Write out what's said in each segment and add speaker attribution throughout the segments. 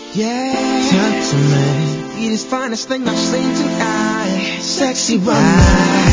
Speaker 1: Yeah, talk to me. You're the finest thing I've seen tonight. Sexy woman.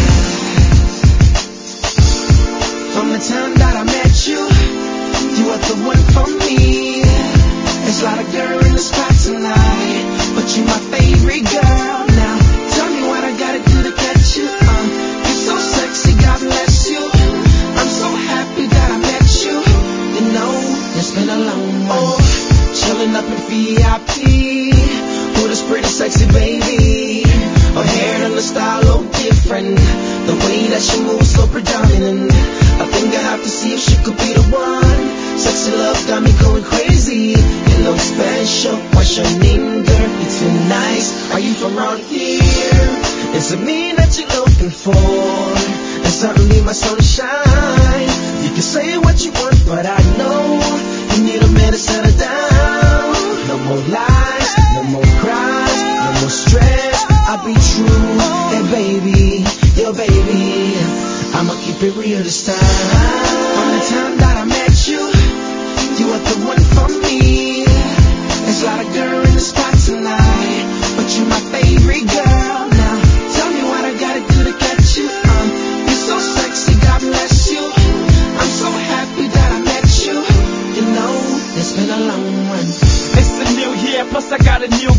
Speaker 1: From the time that I met you, you are the one for me. There's a lot of girl in the spot tonight, but you're my favorite girl. Now, tell me what I gotta do to catch you. You're so sexy, God bless you. I'm so happy that I met you. You know, it's been a long one. Chilling up in VIP with this pretty sexy baby. Her hair and the style look different. The way that she moves so predominant. I think I have to see if she could be the one. Sexy love got me going crazy. You look special. What's your name, girl? You're too nice. Are you from around here? Is it me that you're looking for? And certainly my sunshine. You can say what you want, but I know you need a minute to settle down. No more lies, no more cries, no more stress. I'll be true. Hey baby, your baby, I'ma keep it real this time. From the time that I met you, you are the one for me. There's a lot of girl in the spot tonight, but you're my favorite girl. Now, tell me what I gotta do to catch you. You're so sexy, God bless you. I'm so happy that I met you. You know, it's been a long one.
Speaker 2: It's a new year, plus I got a new